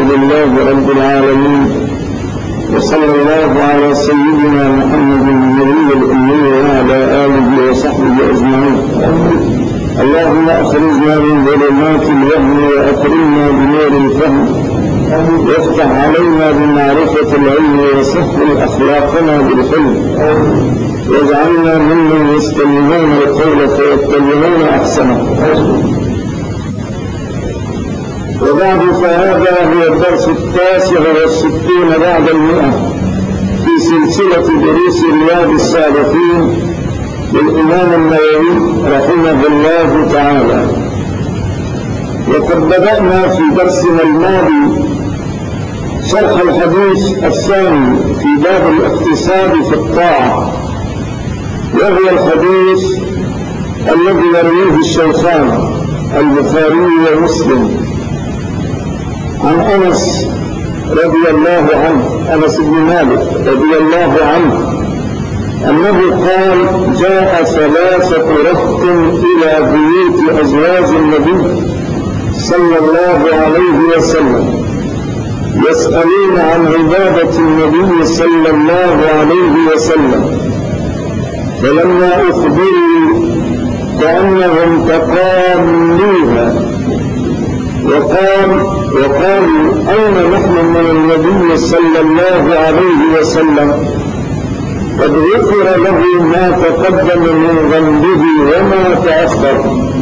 لله رب العالمين، وصلى الله على سيدنا محمد النبي الأمي وعلى آله وصحبه أجمعين. اللهم أخرجنا من ظلمات الوهم وأكرمنا بنور الفهم، وافتح علينا بمعرفة العلم وسهل أخلاقنا بالحلم، واجعلنا ممن يستمعون القول فيتبعون أحسنه. وبعد، فهذا هو الدرس 69 بعد 100 في سلسلة دروس رياض الصالحين للإمام النووي رحمه الله تعالى. وقد بدأنا في درسنا الماضي شرح الحديث الثاني في باب الاقتصاد في الطاعة، وهو الحديث الذي يرويه الشيخان البخاري ومسلم عن أنس رضي الله عنه، أنس بن مالك رضي الله عنه، أنه قال: جاء 3 رهط إلى بيوت أزواج النبي صلى الله عليه وسلم يسألون عن عبادة النبي صلى الله عليه وسلم، فلما أخبروا كأنهم تقاملوها وقالوا: أين نحن من النبي صلى الله عليه وسلم؟ قد غفر له ما تقدم من ذنبه وما تأخر.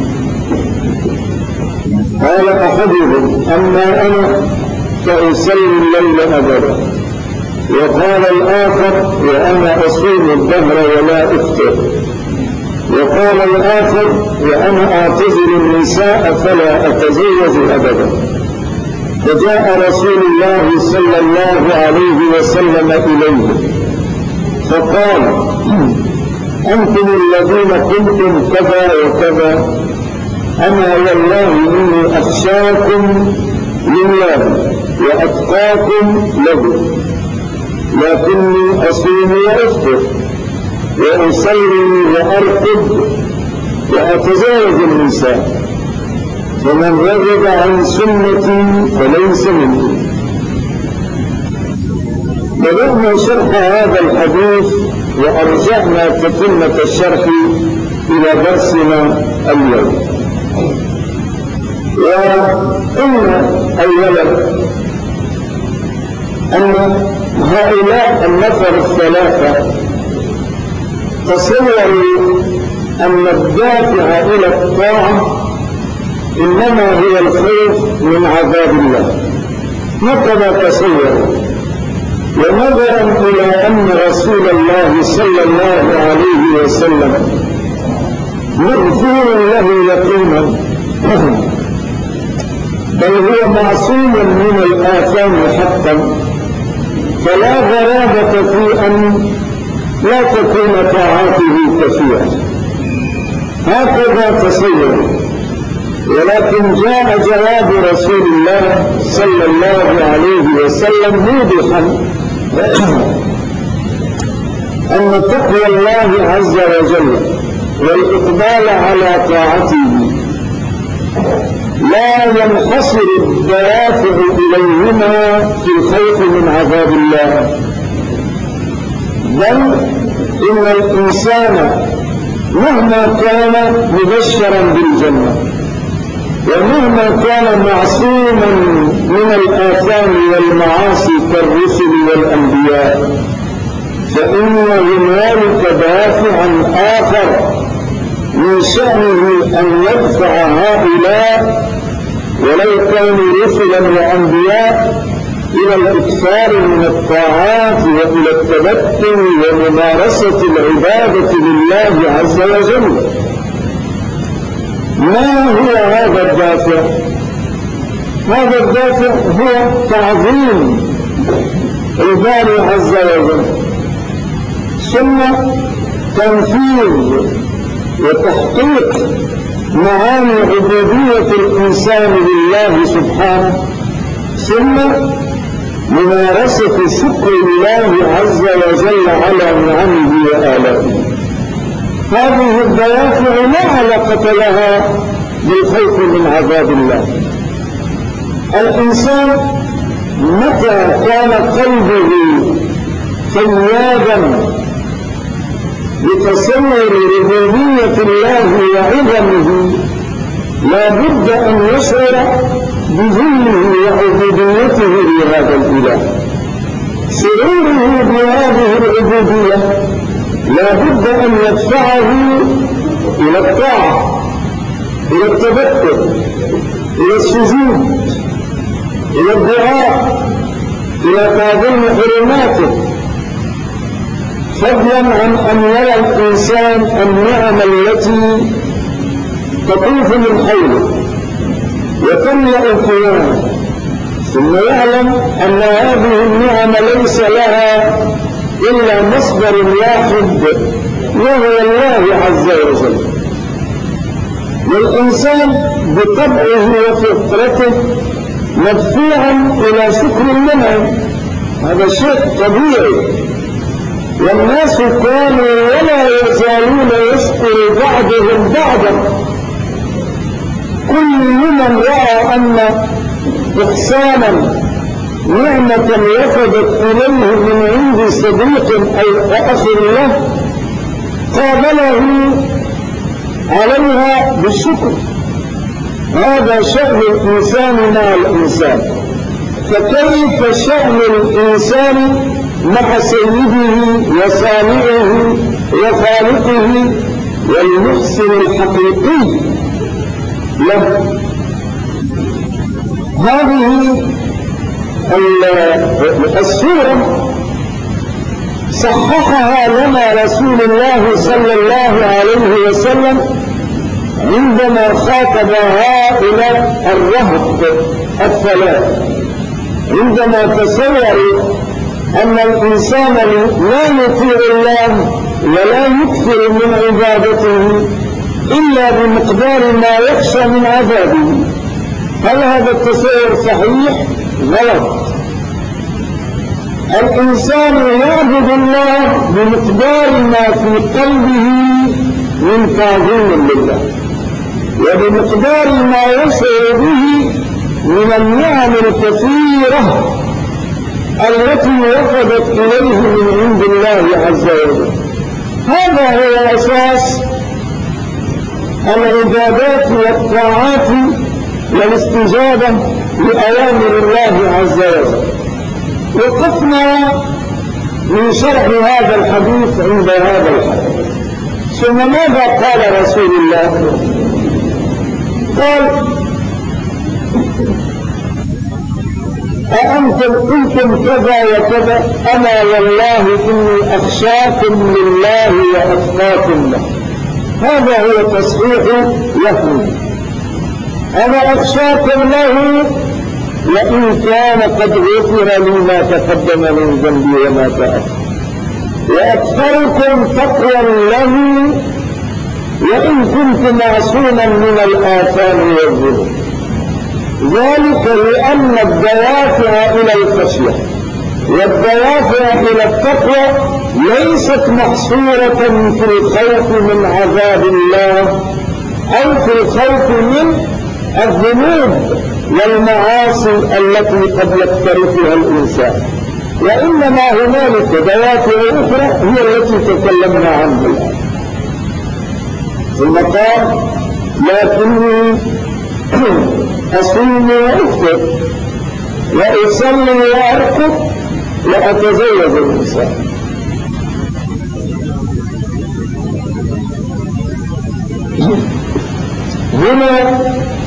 قال أحدهم: أما أنا فأصلي الليل أبدا. وقال الآخر: وأنا أصوم الدهر ولا أفطر. وقال الآخر: وأنا أعتزل النساء فلا أتزوج أبدا. فجاء رسول الله صلى الله عليه وسلم إليه فقال: أنتم الذين قلتم كذا وكذا، أما والله إني أخشاكم لله وأتقاكم له، لكني أصوم وأفطر وأصلي وأرقد وأتزوج النساء، فمن رغب عن سنتي فليس مني. بدأنا شرح هذا الحديث وأرجعنا تتمة الشرح إلى درسنا اليوم. وقلنا أولا أن هؤلاء النفر 3 تصوروا أن الدافع إلى الطاعة إنما هو الخوف من عذاب الله، هكذا تصوروا. ونظرا إلى أن رسول الله صلى الله عليه وسلم مغفور له يقينا، بل هو معصوم من الآثام حقا، فلا غرابة في أن لا تكون طاعاته كثيرة، هكذا تصور. ولكن جاء جواب رسول الله صلى الله عليه وسلم موضحا أن تقوى الله عز وجل والإقبال على طاعته لا ينحصر الدوافع إليهما في الخوف من عذاب الله، بل إن الإنسان مهما كان مبشرا بالجنة ومهما كان معصوما من الآثام والمعاصي كالرسل والأنبياء، فإن هنالك دافعا آخر من شأنه أن يدفع هؤلاء ولو كانوا رسلا وأنبياء إلى الإكثار من الطاعات وإلى التبتل وممارسة العبادة لله عز وجل. ما هو هذا الدافع؟ هذا الدافع هو تعظيم الباري عز وجل، ثم تنفيذ وتحقيق معاني عبودية الإنسان لله سبحانه، ثم ممارسة شكر الله عز وجل على نعمه وآلائه. هذه الدوافع لا علاقة لها بالخوف من عذاب الله. الإنسان متى كان قلبه فياضا بتصور ربوبية الله وعظمه لا بد أن يشعر بذله وعبوديته لهذا الإله. شعوره بهذه العبودية لا بد أن يدفعه إلى الطاعة، إلى التذكر، إلى السجود، إلى الدعاء، إلى تعظيم حرماته، فضلا عن أن يرى الإنسان النعم التي تطوف من حوله وتملأ كيانه، ثم يعلم أن هذه النعم ليس لها إلا مصدر واحد وهو الله عز وجل. والإنسان بطبعه وفطرته مدفوعا إلى شكر المنعم، هذا شيء طبيعي، والناس كانوا ولا يزالون يشكر بعضهم بعضا. كل من رأى أن إحسانا نعمة وفدت إليه من عند صديق أو أخ له قابله عليها بالشكر. هذا شأن الإنسان مع الإنسان، فكيف شأن الإنسان مع سيده وصانعه وخالقه والمحسن الحقيقي له؟ هذه السورة صححها لنا رسول الله صلى الله عليه وسلم عندما خاطب هؤلاء الرهط الثلاث، عندما تصوروا أن الإنسان لا يطيع الله ولا يكثر من عبادته إلا بمقدار ما يخشى من عذابه. هل هذا التصور صحيح؟ غلط. الإنسان يعبد الله بمقدار ما في قلبه من تعظيم لله، وبمقدار ما يشعر به من النعم الكثيرة التي وفدت إليه من عند الله عز وجل. هذا هو أساس العبادات والطاعات والاستجابة لأوامر الله عز وجل. وقفنا من شرح هذا الحديث عند هذا الحديث، ثم ماذا قال رسول الله؟ قال: أأنتم قلتم كذا وكذا، أنا والله إني أخشاكم لله وأتقاكم له. هذا هو تصحيح وهمي. أنا أخشاكم له وإن كان قد غفر لي ما تقدم من ذنبي وما تأخر، وأكثركم تقوى له وإن كنت معصوما من الآثام والذنوب. ذلك لأن الدوافع إلى الخشية والدوافع إلى التقوى ليست محصورة في الخوف من عذاب الله أو في الخوف من الذنوب والمعاصي التي قد يقترفها الإنسان، وإنما هنالك دوافع أخرى هي التي تكلمنا عنها الآن. ثم قال: لكني أصوم وأفطر وأصلي وأرقد وأتزوج النساء. هنا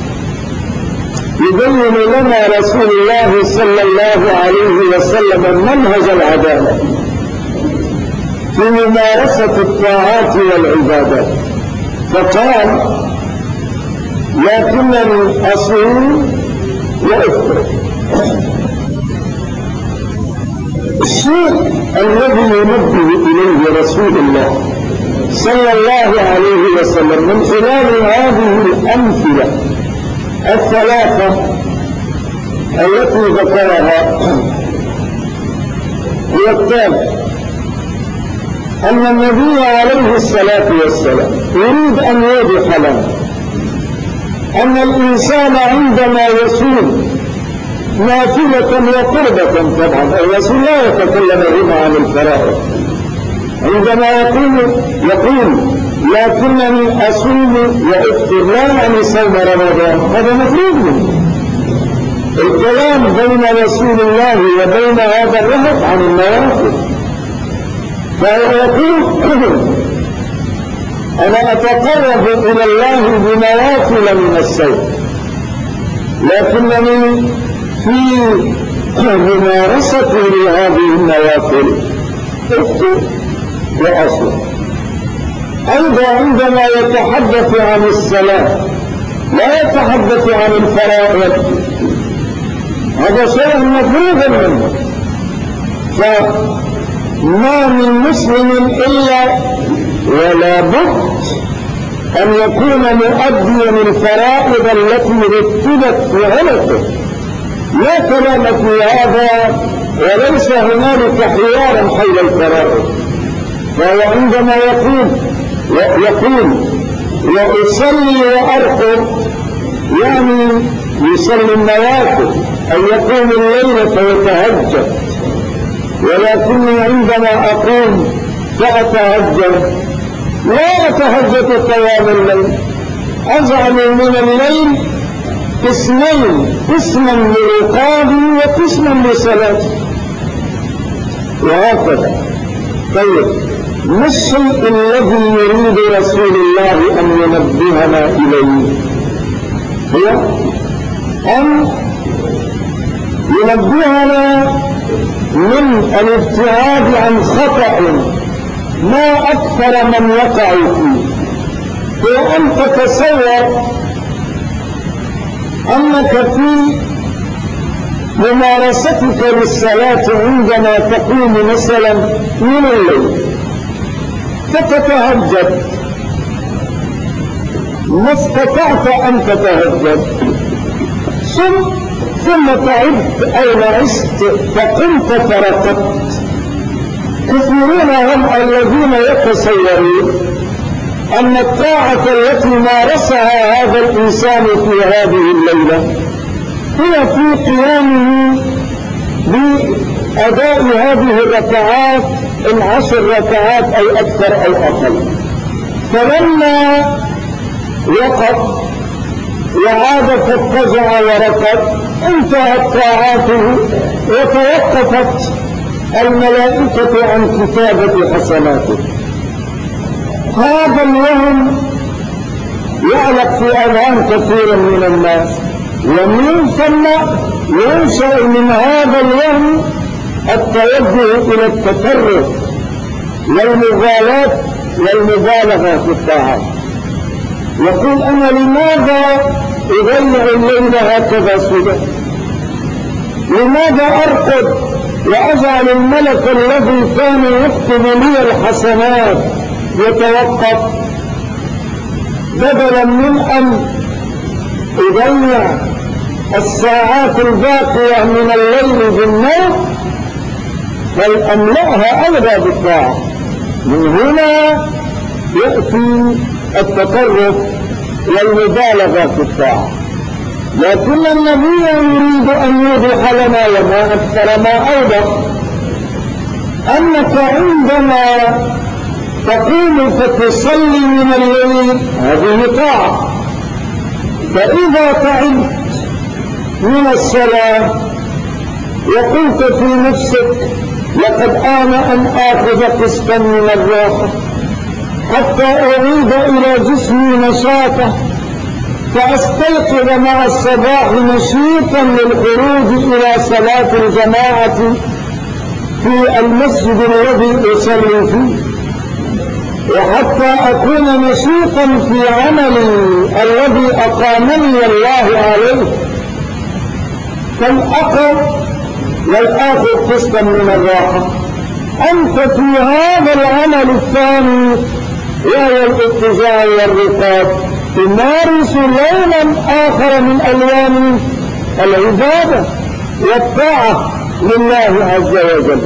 يبين لنا رسول الله صلى الله عليه وسلم منهج العدالة في ممارسة الطاعات والعبادات، فقال: لكنني أصوم وأفطر. الشيء الذي ينبه إليه رسول الله صلى الله عليه وسلم من خلال هذه الأمثلة الثلاثة التي ذكرها هو التالي: أن النبي عليه الصلاة والسلام يريد أن يوضح لنا أن الإنسان عندما يصوم نافلة وقربة طبعا. الرسول لا يتكلم هنا عن الفرائض، عندما يقول لكنني أصوم وأفطر لا يعني صوم رمضان، هذا مفروض منه. الكلام بين رسول الله وبين هذا الرهط عن النوافل، فهو يقول أنا أتقرب إلى الله بنوافل من الصوم، لكنني في ممارستي لهذه النوافل أفطر وأصوم. أيضا عندما يتحدث عن الصلاة لا يتحدث عن الفرائض، هذا شيء مفروض منه. فما من مسلم إلا ولا بد أن يكون مؤديا الفرائض التي رتبت في عنقه، لا كلام في هذا وليس هنالك حوار حول الفرائض. فهو عندما يقول وأصلي وأرقد يعني يصلي النوافل أن يقوم الليلة ويتهجد، ولكني عندما أقوم فأتهجد لا أتهجد طوال الليل، أجعل من الليل قسمين، قسما لرقابي وقسما لصلاتي وهكذا. طيب ما الشيء الذي يريد رسول الله أن ينبهنا إليه؟ هو أن ينبهنا من الابتعاد عن خطأ ما أكثر من يقع فيه. وأن تتصور أنك في ممارستك للصلاة عندما تقوم مثلا من الليل فتتهجد، ما استطعت أن تتهجد ثم تعبت أو نعست فقمت فرقدت. كثيرون هم الذين يتصورون أن الطاعة التي مارسها هذا الإنسان في هذه الليلة هي في قيامه بأداء هذه الركعات 10 ركعات أو أكثر أو أقل، فلما وقف وعاد فاتجع وركض انتهت طاعاته وتوقفت الملائكة عن كتابة حسناته. هذا الوهم يعلق في أذهان كثير من الناس، ومن ثم ينشأ من هذا الوهم التوجه إلى التفرغ والمغالاة والمبالغة في الطاعات. يقول أنا لماذا أضيع الليل هكذا سدى؟ لماذا أرقد وأجعل الملك الذي كان يكتب لي الحسنات يتوقف، بدلا من أن أضيع الساعات الباقية من الليل بالنوم بل أملأها أيضا بالطاعة. من هنا يأتي التطرف والمبالغة في الطاعة. لكن النبي يريد أن يوضح لنا وما أكثر ما أوضح أنك عندما تقوم فتصلي من الليل هذه طاعة، فإذا تعبت من الصلاة وقلت في نفسك لقد آن أن آخذ قسطا من الراحة حتى أعيد إلى جسمي نشاطه فأستيقظ مع الصباح نشيطا للخروج إلى صلاة الجماعة في المسجد الذي أصلي فيه، وحتى أكون نشيطا في عملي الذي أقامني الله عليه، فالأقل والآخذ قسطا من الراحة. أنت في هذا العمل الثاني وهو الاتجاه والرقاب تمارس لونا آخر من ألوان العبادة والطاعة لله عز وجل.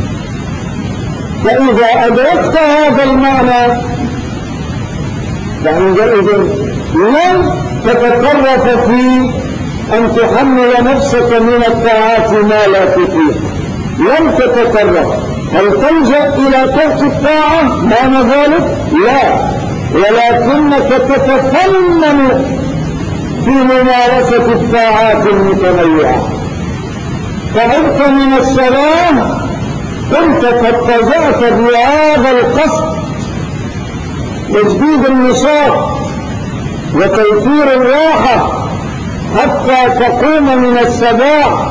فإذا أدركت هذا المعنى فعندئذ لن تتطرف في أن تحمل نفسك من الطاعات ما لا تطيق، لم تتكرر. هل تلجأ إلى ترك الطاعة معنى ذلك؟ لا، ولكنك تتفنن في ممارسة الطاعات المتنوعة. تعبت من الصلاة، كنت قد تجأت بهذا القصد تجديد النشاط وتوفير الراحة حتى تقوم من الصباح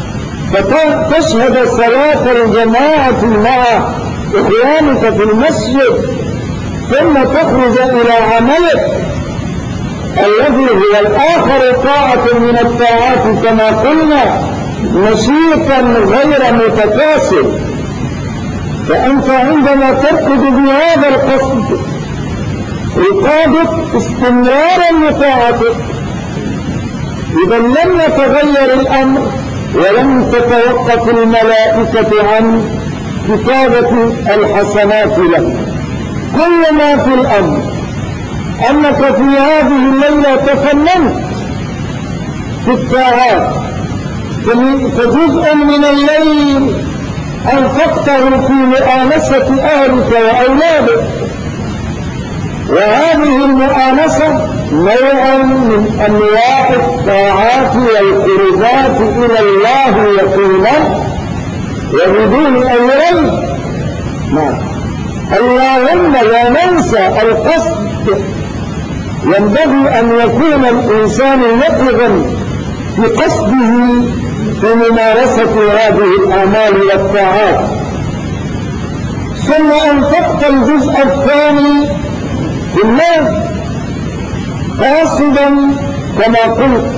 فتشهد صلاة الجماعة مع إخوانك في المسجد، ثم تخرج إلى عملك الذي هو الآخر طاعة من الطاعات كما قلنا، نشيطا غير متكاسل. فأنت عندما تركض بهذا القصد رقابة استمرارا لطاعتك، إذا لم يتغير الأمر ولم تتوقف الملائكة عن كتابة الحسنات لك. كل ما في الأمر أنك في هذه الليلة تفننت في الطاعات، فجزء من الليل أنفقته في مؤانسة أهلك وأولادك، وهذه المؤانسة نوع من أنواع الطاعات والقربات إلى الله يقينا وبدون أمرين. اللهم لا ننسى القصد، ينبغي أن يكون الإنسان يقظا في قصده في ممارسة هذه الأعمال والطاعات. ثم أنفقت الجزء الثاني في الله قاصدا كما قلت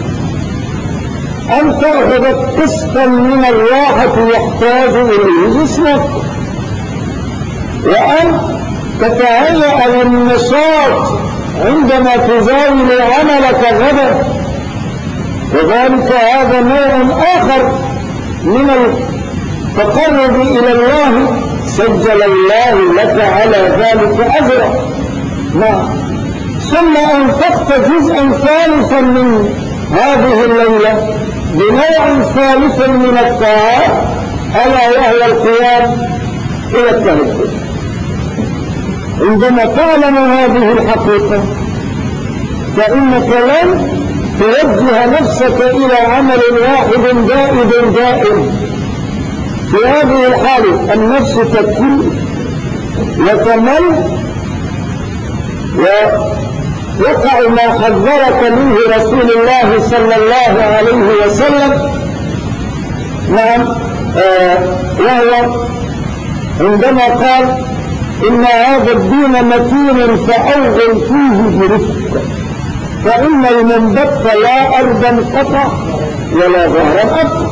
أن تأخذ قسطا من الراحة يحتاج إليه جسمك، وأن تتهيأ للنشاط عندما تزاول عملك غدا، وذلك هذا نوع آخر من التقرب إلى الله، سجل الله لك على ذلك أجرا. ثم أنفقت جزءا ثالثا من هذه الليلة بنوع ثالث من الطاعات، ألا وهو القيام إلى التهجد. عندما تعلم هذه الحقيقة فإنك لن توجه نفسك إلى عمل واحد دائم. في هذه الحالة النفس تكل وتمل، ويقع ما حذرك منه رسول الله صلى الله عليه وسلم. وهو عندما قال إن هذا الدين متين فأوغل فيه برفق، فإن المنبت لا أرضا قطع ولا ظهرا أبقى.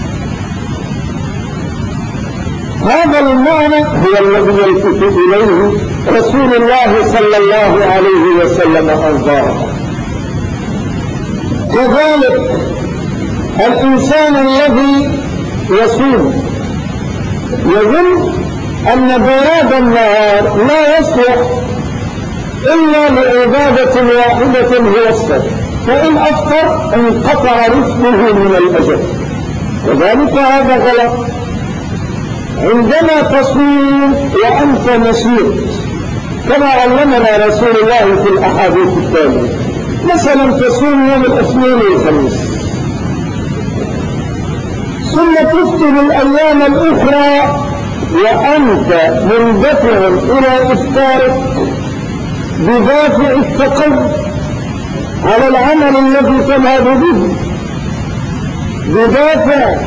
هذا المعنى هو الذي يلفت إليه رسول الله صلى الله عليه وسلم أنظاره. كذلك الإنسان الذي يصوم يظن أن بياض النهار لا يصلح إلا لعبادة واحدة هي الصبر، فإن أفطر انقطع رزقه من الأجل، وذلك هذا غلط. عندما تصوم وأنت نشيط كما علمنا رسول الله في الأحاديث التالية، مثلا تصوم يوم الاثنين والخميس ثم تفطر الأيام الأخرى وأنت مندفع إلى إفطارك بدافع التقوى على العمل الذي تذهب به، بدافع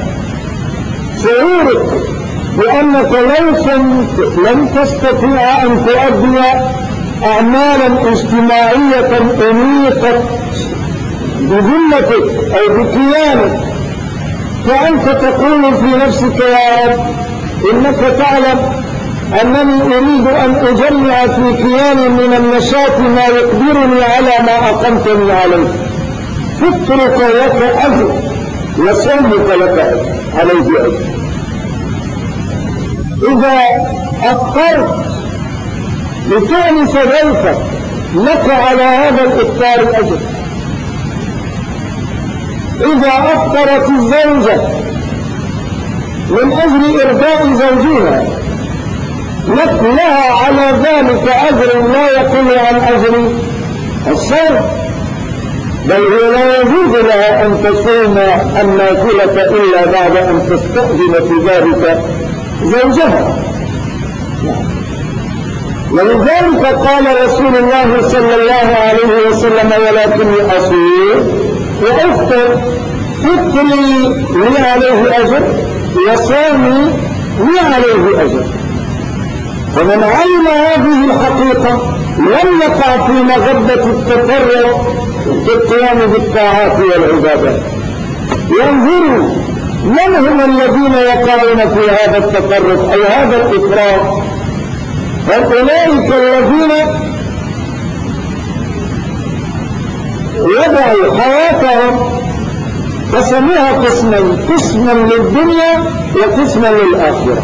شعورك بأنك لو صمت لن تستطيع أن تؤدي أعمالا اجتماعية أنيقت بذمتك أو بكيانك، فأنت تقول في نفسك يا رب إنك تعلم أنني أريد أن أجمع في كياني من النشاط ما يقدرني على ما أقمتني عليه، فطرك لك أجر وصومك لك أجر عليه أجر. إذا أفطرت لتؤنس ضيفك لك على هذا الإفطار أجر، إذا أفطرت الزوجة من أجل إرضاء زوجها لها على ذلك أجر لا يقل عن أجر الصوم، بل هي لا يجوز لها أن تصوم النافلة إلا بعد أن تستأذن في ذلك زوجها. ولذلك قال رسول الله صلى الله عليه وسلم: ولكني أصوم وأفطر، فطري لي عليه أجر وصومي لي عليه أجر. فمن علم هذه الحقيقة لم يقع في مغبة التفرع في القيام بالطاعات والعبادات. ينظروا من هم الذين يقعون في هذا التفرق أو هذا الإفراط؟ فأولئك الذين وضعوا حياتهم قسموها قسمين: قسما للدنيا وقسما للآخرة.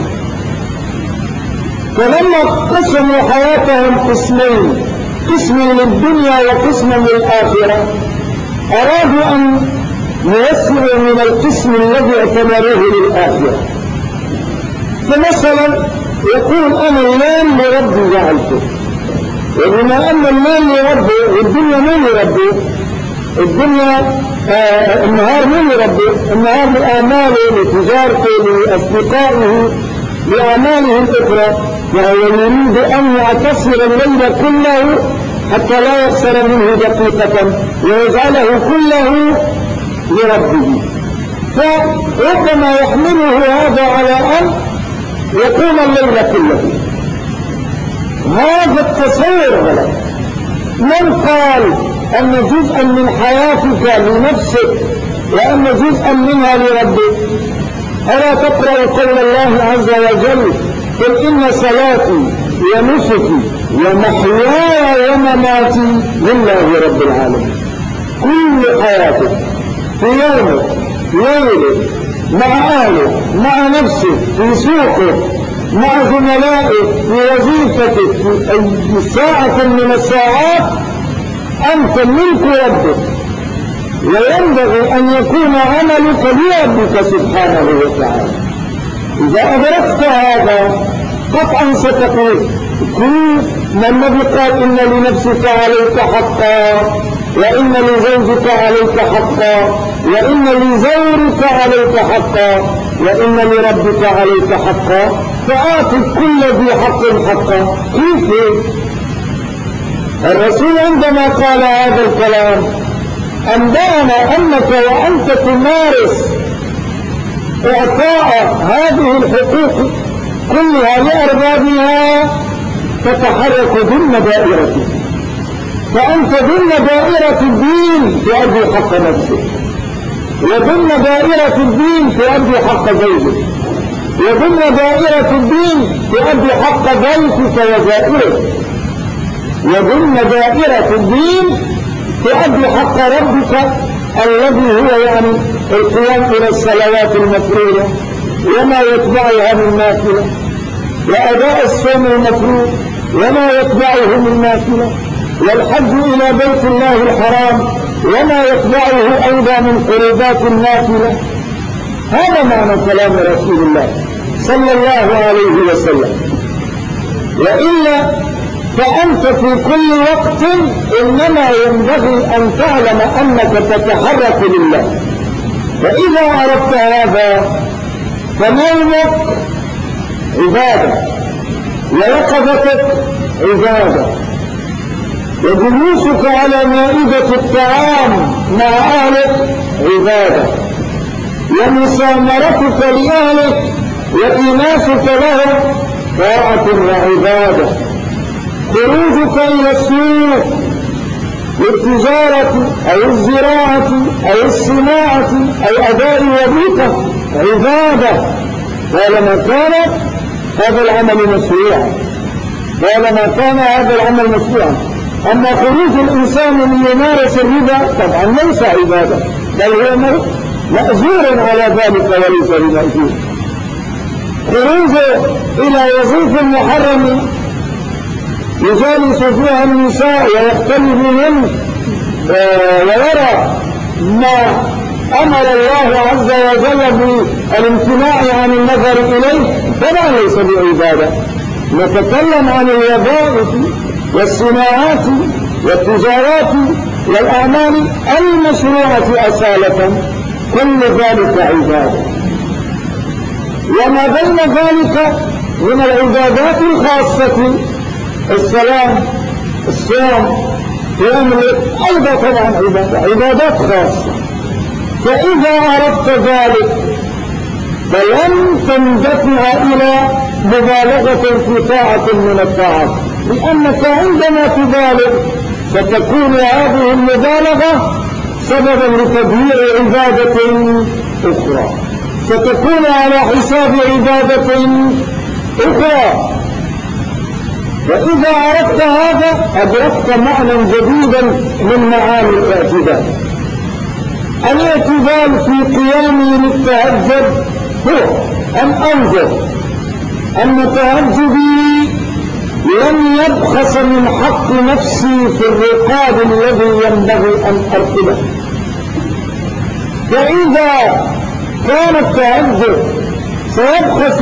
فلما قسموا حياتهم قسمين، قسم للدنيا وقسما للآخرة، أرادوا أن ييسروا من القسم الذي اعتبروه للآخرة. فمثلا يقول: أنا المال لربي جعلته، وبما أن المال لربي والدنيا من لربي، الدنيا النهار من لربي، النهار لآماله لتجارته لأصدقائه لأعماله الأخرى، وهو يريد أن يعتصر الليل كله حتى لا يخسر منه دقيقة ويجعله كله لربه. فربما يحمله هذا على أن يقوم الليل كله. هذا التصور غلط. من قال أن جزءا من حياتك لنفسك وأن جزءا منها لربك؟ ألا تقرأ قول الله عز وجل: قل إن صلاتي ونسكي ومحياي ومماتي لله رب العالمين. كل حياتك في يومك ليلك مع أهلك مع نفسك في سوقك مع زملائك في وظيفتك في أي ساعة من الساعات أنت ملك ربك، وينبغي أن يكون عملك لربك سبحانه وتعالى. إذا أدركت هذا قطعا ستقول: كل من النبي قال إن لنفسك عليك حقا، وإن لزوجك عليك حقا، وإن لزورك عليك حقا، وإن لربك عليك حقا، فآت كل ذي حق حقا. كيف؟ الرسول عندما قال هذا الكلام أنبأنا أنك وأنت تمارس إعطاء هذه الحقوق كلها لأربابها تتحرك ضمن دائرتك، فأنت ضمن دائرة الدين تؤدي حق نفسك، وضمن دائرة الدين تؤدي حق زوجك، وضمن دائرة الدين تؤدي حق بيتك وزائرك، وضمن دائرة الدين تؤدي حق ربك الذي هو يعني القيام إلى الصلوات المفروضة وما يتبعها من نافلة، وأداء الصوم المفروض وما يتبعه من نافلة، والحج إلى بيت الله الحرام وما يتبعه أيضا من قربات النافلة. هذا معنى كلام رسول الله صلى الله عليه وسلم. وإلا فأنت في كل وقت إنما ينبغي أن تعلم أنك تتحرك لله. فإذا عرفت هذا فنومك عبادة، ويقظتك عبادة، وجلوسك على مائدة الطعام مع أهلك عبادة، ومسامرتك لأهلك وإيناسك لهم طاعة وعبادة، خروجك إلى السوق للتجارة أو الزراعة أو الصناعة أو أداء وظيفة عبادة، طالما كان هذا العمل مشروعا، طالما كان هذا العمل مشروعا. أما خروج الإنسان ليمارس الربا طبعا ليس عبادة، بل هو مأجور على ذلك وليس بمأجور. خروجه إلى وظيفة محرمة يجالس فيها النساء ويختلي بهن ويرى ما أمر الله عز وجل بالامتناع عن النظر إليه فلا ليس بعبادة. نتكلم عن الوظائف والصناعات والتجارات والأعمال المشروعة أصالة، كل ذلك عبادة. وما بين ذلك من العبادات الخاصة الصلاة، الصيام، قيام الليل، أيضا طبعا عبادات خاصة. فإذا أردت ذلك فلن تندفع إلى مبالغة في طاعة من الطاعات، لأنك عندما تبالغ ستكون هذه المبالغة سببا لتضييع عبادة أخرى، ستكون على حساب عبادة أخرى. وإذا أردت هذا أدركت معنى جديدا من معاني الاعتدال. الاعتدال في قيامي للتهجد هو أن أنظر أن تهجدي لم يبخس من حق نفسي في الرقاب الذي ينبغي أن أرقبه. فإذا كان التهجد سيبخس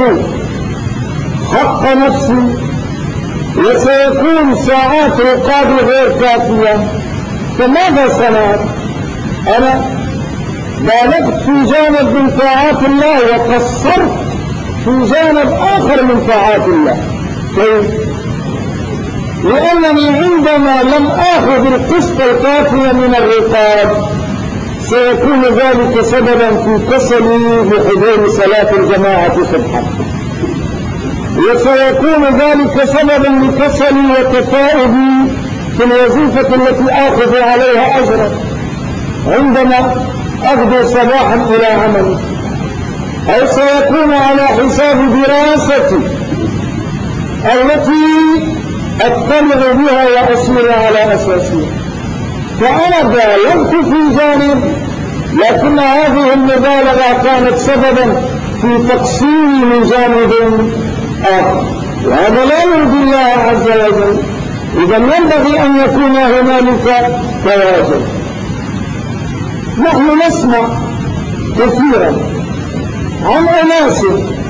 حق نفسي وسيكون ساعات رقابي غير كافية، فماذا صنعت؟ أنا بالغت في جانب من طاعات الله وقصرت في جانب آخر من طاعات الله. كيف؟ لأنني عندما لم آخذ القسط الكافية من الرقاب سيكون ذلك سببا في كسلي بحضور صلاة الجماعة سبحانه، وسيكون ذلك سببا لكسلي وتفاؤلي في الوظيفة التي آخذ عليها أجرا عندما أغدو صباحا إلى عملي، أو سيكون على حساب دراستي التي أطلع بها وأسير على أساسها. فأنا بالغت في جانب، لكن هذه المبالغة كانت سببا في تقصيري من جانب آخر، وهذا لا يرضي الله عز وجل. إذا ينبغي أن يكون هنالك توازن. نحن نسمع كثيرا عن أناس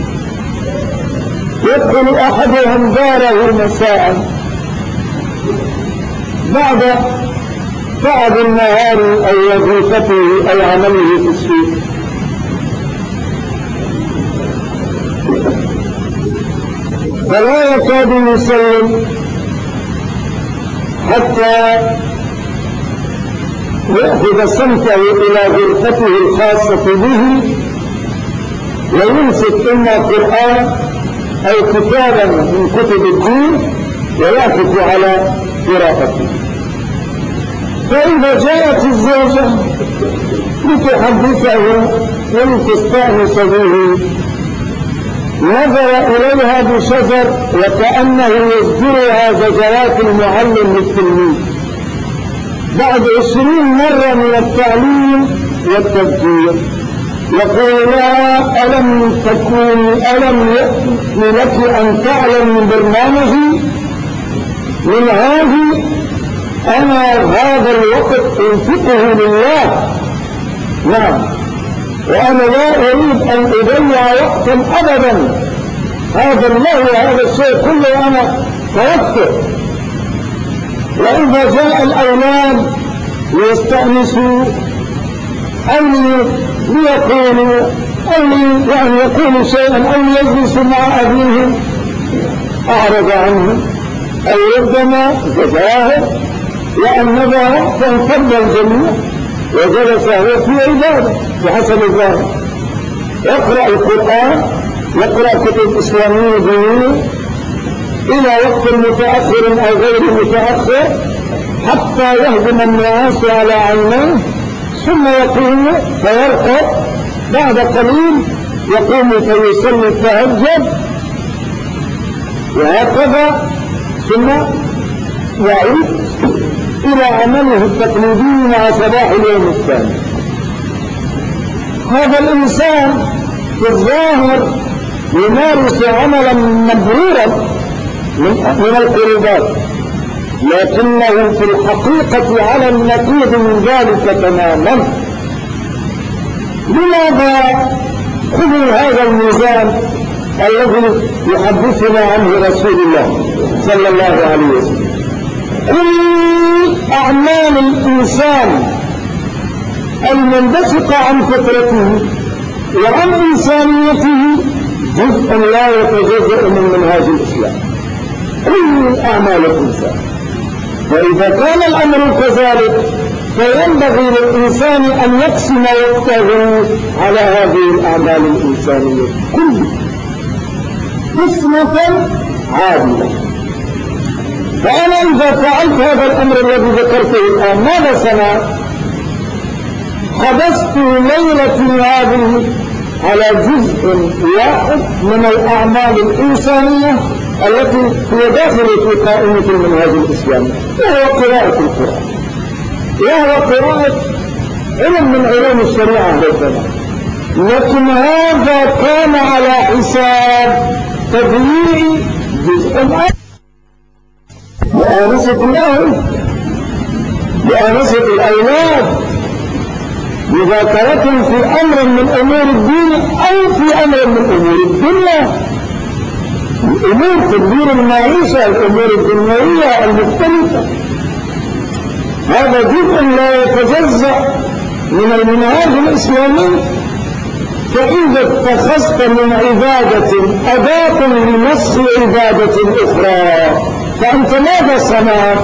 يدخل أحدهم داره مساء بعد تعب النهار أو وظيفته أو عمله في السوق، فلا يكاد يسلم حتى يأخذ سمته إلى غرفته الخاصة به ويمسك إما قرآن أو كتابا من كتب الدين ويأخذ على قراءته. فإذا جاءت الزوجة لتحدثه ولتستأنس به نظر إليها بشجر وكأنه يزجرها زجرات المعلم للتلميذ بعد 20 مرة من التعليم والتذكير. يقول لها ألم يأتي لك أن تعلم من برنامجي من هذه أنا هذا الوقت أنفقه لله، نعم، وأنا لا أريد أن أضيع وقتا أبدا، هذا الله هذا الشيء كله أنا تركته. وإذا جاء الأولاد ليستأنسوا أو ليقولوا أو يعني يقولوا شيئا أو يجلسوا مع أبيهم أعرض عنه أو ربما تجاهل لأنها تنفض الجميع وجلس هو في عبادة بحسب الظاهر، يقرأ القرآن، يقرأ كتب إسلامية دينية إلى وقت متأخر أو غير متأخر حتى يهدم الناس على عينيه، ثم يقوم فيرقد، بعد قليل يقوم فيصلي التهجد، وهكذا ثم يعود إلى عمله التقليدي مع صباح اليوم الثاني. هذا الإنسان في الظاهر يمارس عملا مبرورا من القربات، لكنه في الحقيقة على النقيض من ذلك تماما. لماذا خذوا هذا الميزان الذي يحدثنا عنه رسول الله صلى الله عليه وسلم؟ كل أعمال الإنسان المنبثقة عن فطرته وعن إنسانيته جزء لا يتجزأ من منهاج الإسلام، كل أعمال الإنسان. وإذا كان الأمر كذلك فينبغي للإنسان أن يقسم وقته على هذه الأعمال الإنسانية كلها قسمة عادلة. فأنا إذا فعلت هذا الأمر الذي ذكرته الآن ماذا صنعت؟ حدثت ليلة هذه على جزء واحد من الأعمال الإنسانية التي هي داخل في قائمة المنهاج الإسلامي، وهو قراءة القرآن، وهو قراءة علم من علوم الشريعة والدين. لكن هذا كان على حساب تضييع جزء آخر لآنسة الأهل، لآنسة الأولاد، مذاكرة في أمر من أمور الدين أو في أمر من أمور الدنيا، الأمور تدبير المعيشة، الأمور الدنيوية المختلفة. هذا جزء لا يتجزأ من المنهاج الإسلامي. فإذا اتخذت من عبادة أداة لنص عبادة أخرى فأنت ماذا صنعت؟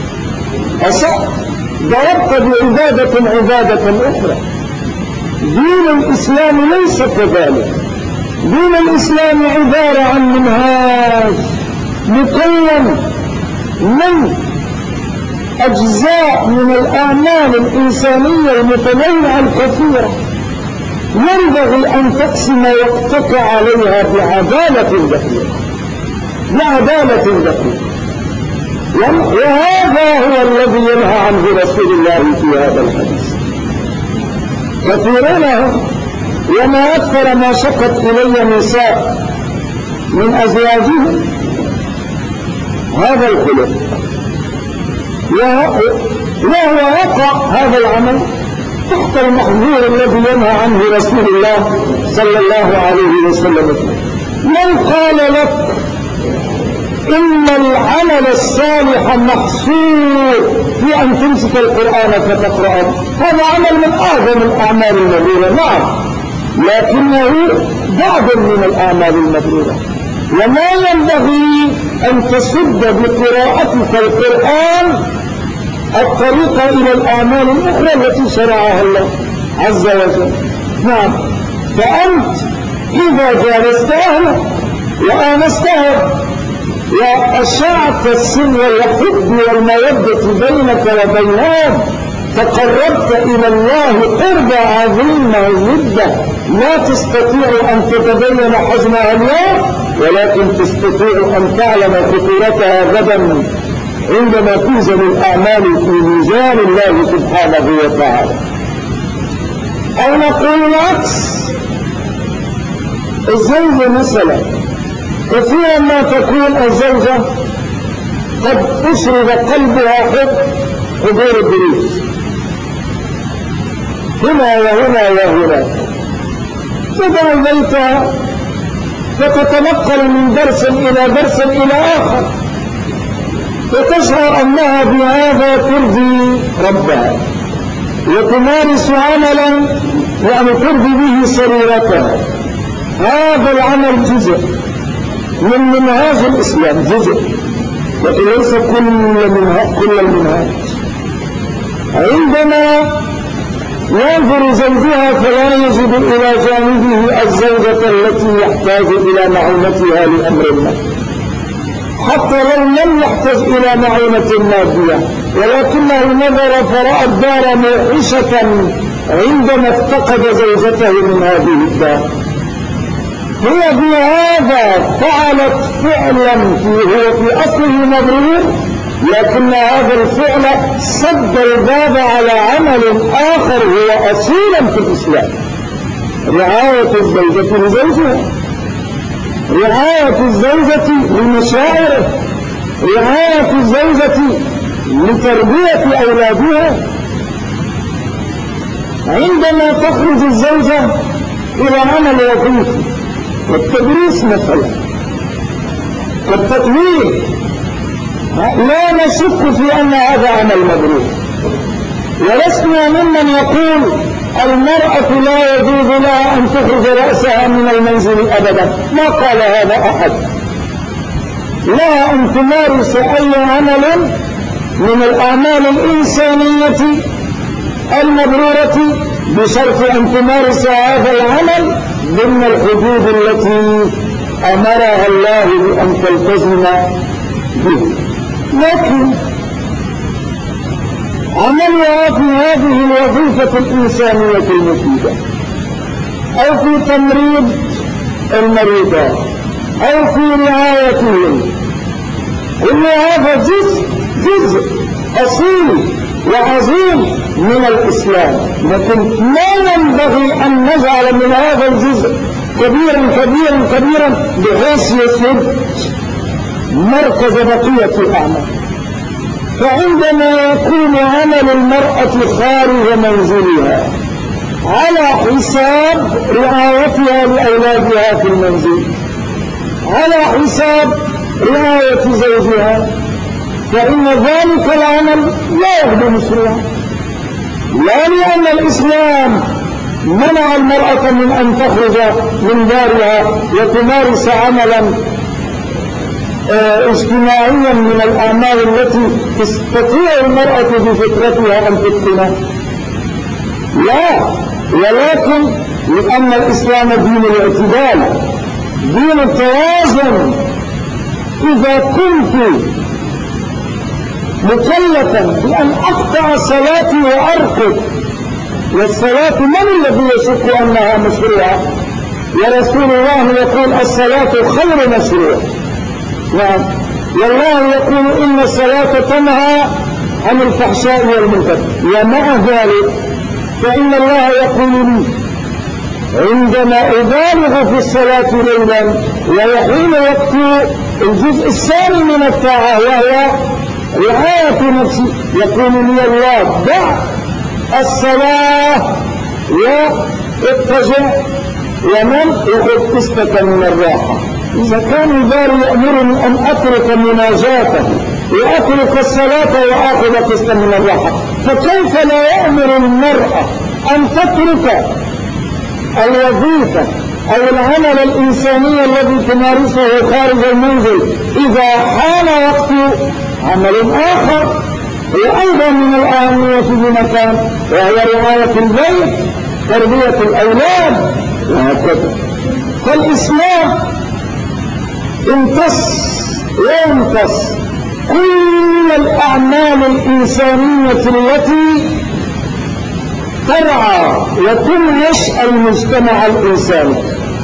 ضربت بعبادة عبادة أخرى. دين الإسلام ليس كذلك. دين الإسلام عبارة عن منهاج مكون من أجزاء من الأعمال الإنسانية المتنوعة الكثيرة، ينبغي أن تقسم وقتك عليها بعدالة دقيقة، بعدالة دقيقة. وهذا هو الذي ينهى عنه رسول الله في هذا الحديث. كثيرون وما أكثر ما شكت إلي نساء من أزواجهم هذا الخلق، وهو يقع هذا العمل تحت المحظور الذي ينهى عنه رسول الله صلى الله عليه وسلم. من قال لك إن العمل الصالح محصور في أن تمسك القرآن فتقرأه؟ هذا عمل من أعظم الأعمال المبرورة، نعم، لكنه بعض من الأعمال المبرورة. وما ينبغي أن تسد بقراءتك القرآن الطريقة إلى الأعمال الأخرى التي شرعها الله عز وجل. نعم، فأنت إذا جالست أهلك وآنستهم وأشعت السن والحب والمودة بينك وبينهم تقربت إلى الله قربة عظيمة جدا لا تستطيع أن تتبين حجمها اليوم، ولكن تستطيع أن تعلم خطورتها غدا عندما توزن الأعمال في ميزان الله سبحانه وتعالى. أو نقول العكس، الزوجة مثلا كثيرا ما تكون الزوجة قد أشرب قلبها حضور الدروس هنا وهنا وهنا، تدع بيتها فتتنقل من درس إلى درس إلى آخر، وتشعر أنها بهذا ترضي ربها وتمارس عملا يعني ترضي به سريرتها. هذا العمل جزء من منهاج الإسلام، جزء، لكن ليس كل المنهاج. عندما ينظر زوجها فلا يجد إلى جانبه الزوجة التي يحتاج إلى معونتها لأمر ما، حتى لو لم يحتاج إلى معونة مادية، ولكنه نظر فرأى الدار موحشة عندما افتقد زوجته من هذه الدار. هي بهذا فعلت فعلا هو في أصله مبرور، لكن هذا الفعل سد الباب على عمل آخر هو أصيلا في الإسلام: رعاية الزوجة لزوجها، رعاية الزوجة لمشاعره، رعاية الزوجة لتربية أولادها. عندما تخرج الزوجة إلى عمل وظيفي والتدريس مثلا والتطوير، لا نشك في أن هذا عمل مبروك، ولسنا ممن يقول المرأة لا يجوز لها أن تخرج رأسها من المنزل أبدا، ما قال هذا أحد. لها أن تمارس أي عمل من الأعمال الإنسانية المبرورة بشرط أن تمارس هذا العمل ضمن الحدود التي أمرها الله بأن تلتزم به. لكن عملها في هذه الوظيفة الإنسانية المفيدة أو في تمريض المريضة أو في رعايتهم، كل هذا جزء أصيل وعظيم من الإسلام، لكن ما ينبغي أن نجعل من هذا الجزء كبيرا بحيث يسد مركز بقية الأعمال. فعندما يكون عمل المرأة خارج منزلها على حساب رعايتها لأولادها في المنزل، على حساب رعاية زوجها، فإن ذلك العمل لا يخدم مشروعا، لا لأن الإسلام منع المرأة من أن تخرج من دارها وتمارس عملا اجتماعيا من الأعمال التي تستطيع المرأة بفطرتها أن تتقنها، لا، ولكن لأن الإسلام دين الاعتدال، دين التوازن. إذا كنت مكلفا بأن أقطع صلاتي وأرقد، والصلاة من الذي يشك أنها مشروعة؟ ورسول الله يقول الصلاة خير مشروع، والله يقول إن الصلاة تنهى عن الفحشاء والمنكر، ومع ذلك فإن الله يقول لي عندما أبالغ في الصلاة ليلا ويحين وقت الجزء الثاني من الطاعة وهو رعاية نفسي، يقول لي الله دع الصلاة واضطجع ونم وخذ قسطك من الراحة. إذا كان الباري يأمرني أن أترك مناجاته وأترك الصلاة وأخذ قسطا من الراحة، فكيف لا يأمر المرأة أن تترك الوظيفة أو العمل الإنساني الذي تمارسه خارج المنزل إذا حان وقت عمل آخر هو أيضا من الأهمية بمكان، وهو رعاية البيت، تربية الأولاد وهكذا. فالإسلام يمتص كل الأعمال الإنسانية التي ترعى وتنعش المجتمع الإنساني،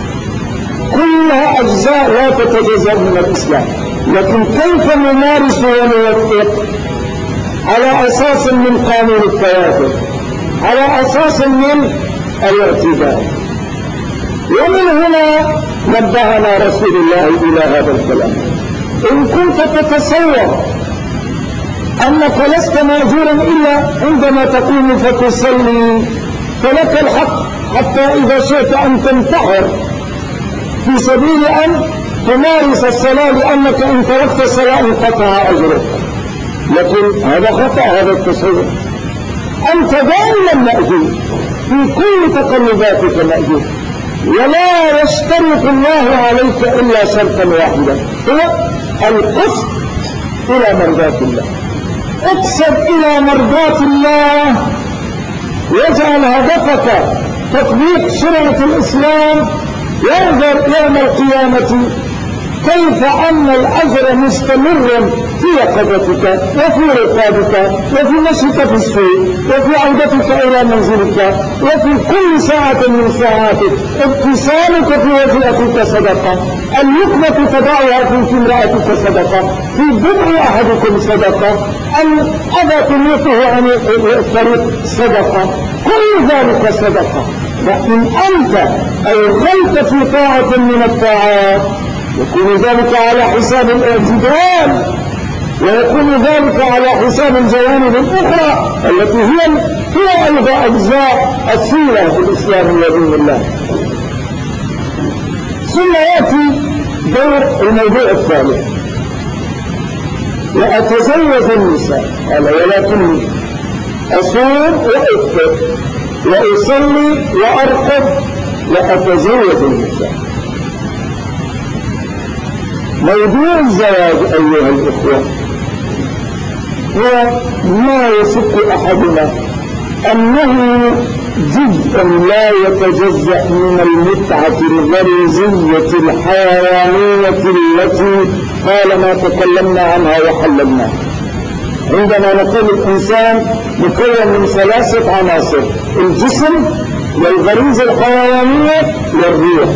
كلها أجزاء لا تتجزأ من الإسلام. لكن كيف نمارس ونوفق؟ على أساس من قانون التوازن، على أساس من الاعتدال. ومن هنا نبهنا رسول الله إلى هذا الكلام. إن كنت تتصور أنك لست مأجورا إلا عندما تقوم فتصلي، فلك الحق حتى إذا شئت أن تنتحر في سبيل أن تمارس الصلاة، لأنك إن تركت الصلاة انقطع أجرك. لكن هذا خطأ، هذا التصور. أنت دائما مأجور في كل تقلباتك مأجور، ولا يشترط الله عليك إلا شرطا واحدا، هو القصد إلى مرضاة الله. اقصد إلى مرضاة الله، واجعل هدفك تطبيق شريعة الإسلام، وانظر يوم القيامة كيف أن الأجر مستمر في يقظتك وفي رقابك وفي مشيك في السوق وفي عودتك إلى منزلك وفي كل ساعة من ساعاتك. ابتسامك في وجه أخيك صدقة، اللقمة تضعها في امرأتك صدقة، في بدء أحدكم صدقة، الأذى تميته عن الطريق صدقة، كل ذلك صدقة. وإن أنت أوغلت في طاعة من الطاعات يكون ذلك على حساب الاعتدال، ويكون ذلك على حساب الجوانب الأخرى التي هي أيضا أجزاء أصيلة في الإسلام ودين الله. ثم يأتي دور الموضوع الثالث: وأتزوج النساء. قال: ولكني أصوم وأفطر وأصلي وأرقد وأتزوج النساء. موضوع الزواج أيها الإخوة هو ما يشك أحدنا أنه جزء لا يتجزأ من المتعة الغريزية الحيوانية التي طالما تكلمنا عنها وحللناها. عندما نقول الإنسان مكون من 3 عناصر: الجسم والغريزة الحيوانية والروح.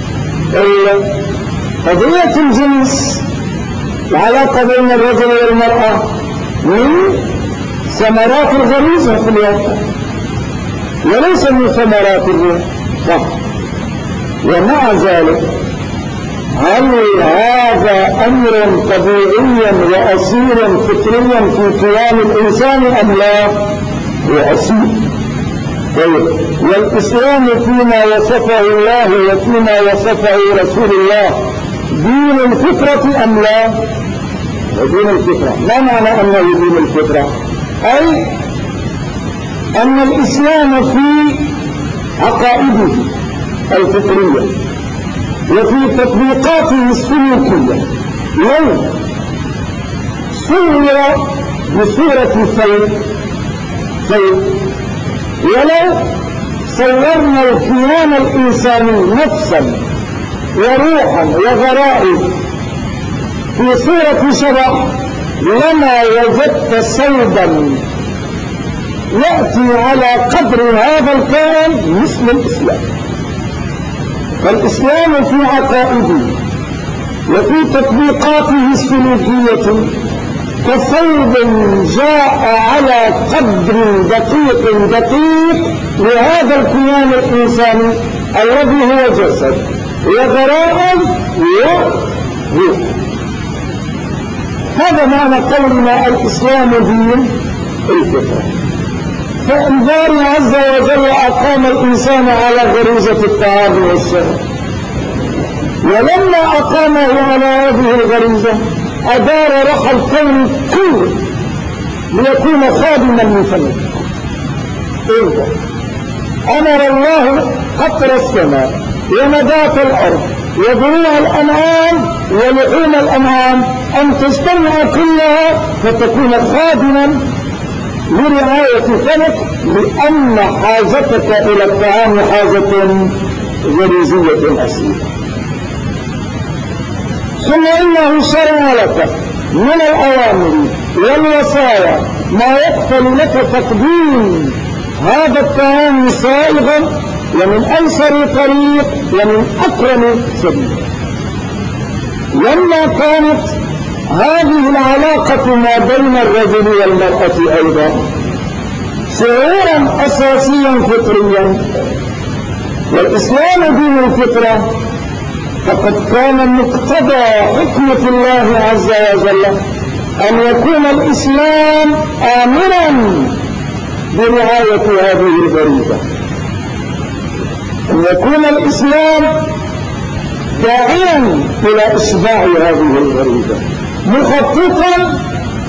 قضية الجنس العلاقة بين الرجل والمرأة من ثمرات الغريزة في الواقع وليس من ثمرات الروح. صح. ومع ذلك هل هذا أمر طبيعيا وأصيلا فطريا في كيان الإنسان أم لا؟ هو أصيل. والإسلام فيما وصفه الله وفيما وصفه رسول الله دين الفطرة أم لا؟ دين الفطرة. ما معنى أنه دين الفطرة؟ أي أن الإسلام في عقائده الفطرية وفي تطبيقاته السلوكية لو صور بصورة فيض ولو صورنا الكيان الإنساني نفسا وروحا وغرائز في صورة شبح لما وجدت صودا يأتي على قدر هذا الكائن مثل الإسلام. فالإسلام في عقائده وفي تطبيقاته السلوكية كصوب جاء على قدر دقيق لهذا الكيان الإنساني الذي هو جسد وغرائز وروح. هذا معنى قولنا الإسلام دين الفطرة. فإنذار عز وجل أقام الإنسان على غريزة الطعام والشرب، ولما أقامه على هذه الغريزة أدار رحى الكون كله ليكون خادما لفنه. أمر الله قطر السماء ونبات الأرض وضروع الأنعام ولحوم الأنعام أن تجتمع كلها فتكون خادما لرعاية فنك، لأن حاجتك إلى الطعام حاجة غريزية أصيلة. ثم إنه شرع لك من الأوامر والوصايا ما يكفل لك تقديم هذا الطعام سائغا ومن أيسر طريق ومن أكرم سبيل. لما كانت هذه العلاقة ما بين الرجل والمرأة أيضا شعورا أساسيا فطريا، والإسلام دين الفطرة، فقد كان مقتضى حكمة الله عز وجل أن يكون الإسلام آمرا برعاية هذه الغريزة، أن يكون الإسلام داعيا إلى إشباع هذه الغريزة، مخططا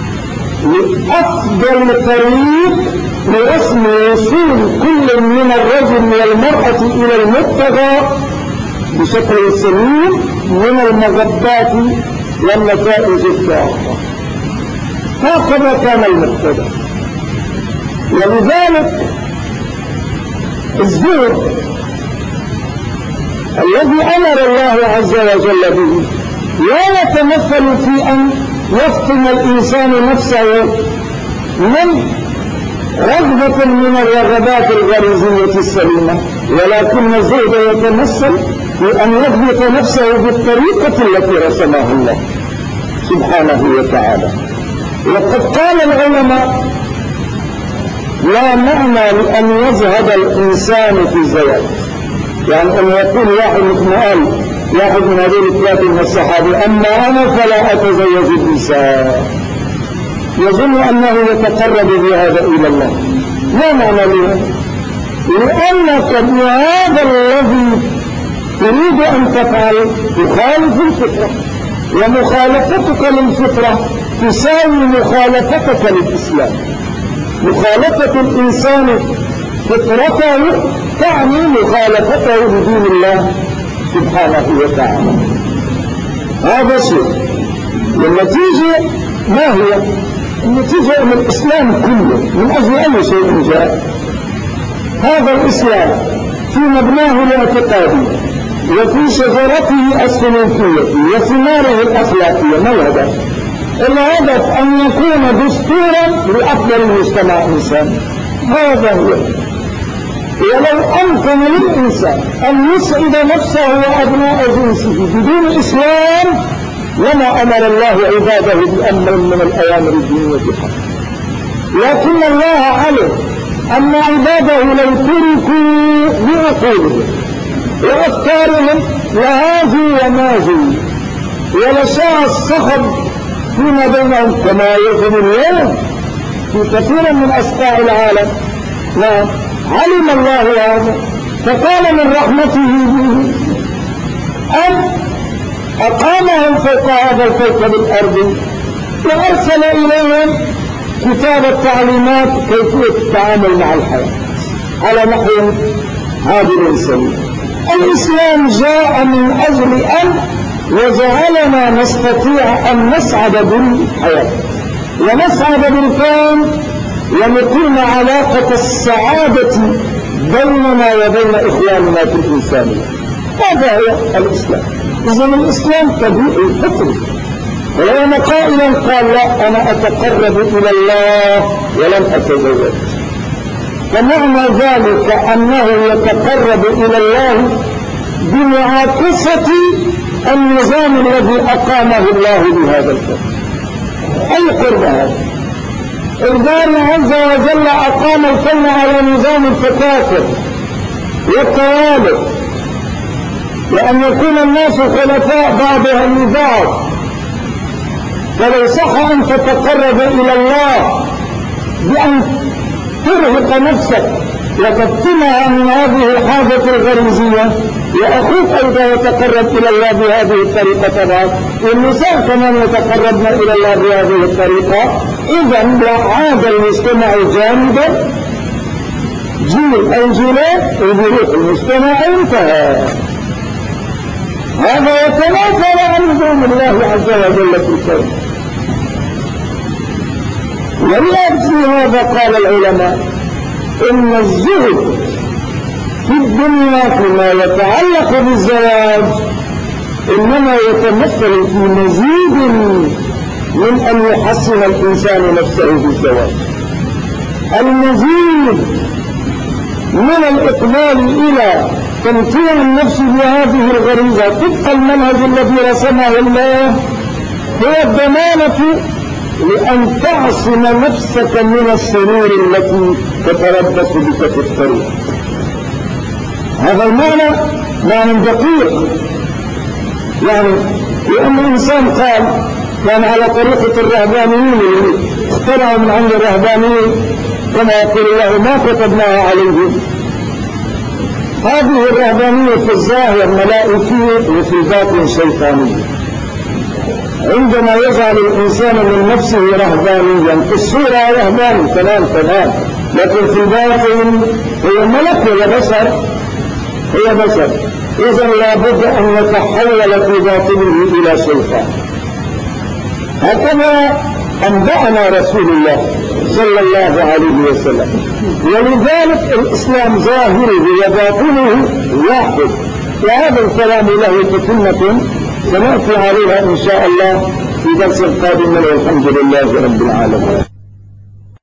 لأفضل طريق لرسم وصول كل من الرجل والمرأة إلى المبتغى بشكل سليم من المغبات والنتائج السابقة. هكذا كان المقتضى. ولذلك الزهد الذي أمر الله عز وجل به لا يتمثل في أن يفطن الإنسان نفسه من رغبة من الرغبات الغريزية السليمة، ولكن الزهد يتمثل في أن يضبط نفسه بالطريقة التي رسمها الله سبحانه وتعالى. وقد قال العلماء: لا معنى لأن يزهد الإنسان في الزواج، يعني أن يكون واحد مثل قال واحد من هذول الثلاثة من الصحابة: أما أنا فلا أتزوج النساء، يظن أنه يتقرب بهذا إلى الله. ما معنى لهذا؟ لأنك بهذا الذي تريد أن تفعل تخالف الفطرة، ومخالفتك للفطرة تساوي مخالفتك للإسلام. مخالفة الإنسان فطرته تعني مخالفته لدين الله سبحانه وتعالى. هذا شيء. والنتيجة ما هي؟ النتيجة من الإسلام كله من أجل أي شيء جاء. هذا الإسلام في مبناه الاعتقادي وفي شجرته السلوكية وثماره الأخلاقية ما الهدف؟ الهدف أن يكون دستورا لأفضل المجتمع الإنساني. هذا هو. ولو أمكن للإنسان أن يسعد نفسه وأبناء جنسه بدون إسلام لما أمر الله عباده بأمر من الأوامر الدينية حق. لكن الله علم أن عباده لو تركوا بعقولهم وأفكارهم لهاجوا وماجوا ولشاع الصخب فيما بينهم كما يجب اليوم في كثير من أصقاع العالم. لا علم الله هذا فقال من رحمته به أن أقامهم فوق هذا الكوكب الأرضي وأرسل إليهم كتاب التعليمات كيفية التعامل مع الحياة على نحو عادل سليم. الإسلام جاء من أجل أن يجعلنا نستطيع أن نسعد بالحياة ونسعد بالكون ونقيم علاقة السعادة بيننا وبين إخواننا في الإنسانية. هذا هو الإسلام. إذا الإسلام طبيعي فطري. ولو قائلا قال لا أنا أتقرب إلى الله ولم أتزوج، فمعنى ذلك أنه يتقرب إلى الله بمعاكسة النظام الذي أقامه الله بهذا الكون. أي قرب هذا؟ الله عز وجل أقام الكون على نظام التكاثر والتوالد وأن يكون الناس خلفاء بعضهم لبعض. فلو صح أن تتقرب إلى الله بأن ترهق نفسك وتفتنها من هذه الحاجة الغريزية، وأخوك أيضا يتقرب إلى الله بهذه الطريقة بعد، والنساء كمان يتقربن إلى الله بهذه الطريقة، إذا لعاد المجتمع جامدا جيل أو جيلين وبروح المجتمع انتهى. هذا يتنافى عن نظام الله عز وجل في الكون. ولأجل هذا قال العلماء إن الزهد في الدنيا فيما يتعلق بالزواج إنما يتمثل في مزيد من أن يحسن الإنسان نفسه بالزواج، المزيد من الإقبال إلى تمتيع النفس بهذه الغريزة طبق المنهج الذي رسمه الله، هو الضمانة لأن تعصم نفسك من الشرور التي تتربص بك في الطريق. هذا المعنى معنى دقيق، يعني لأن الإنسان كان على طريقة الرهبانيين اللي اخترعوا من عند الرهبانيين كما يقول الله ما كتبناها عليهم. هذه الرهبانية في الظاهر ملائكية وفي الباطن شيطانية. عندما يجعل الإنسان من نفسه رهبانيا في الصورة رهباني تمام، لكن في الباطن هو ملك هي بشر. إذا لابد أن يتحول في باطنه إلى شيطان. هكذا أنبأنا رسول الله صلى الله عليه وسلم. ولذلك الإسلام ظاهره وباطنه واحد، وهذا الكلام له تتمة سنأتي عليها إن شاء الله في درس قادم، والحمد لله رب العالمين.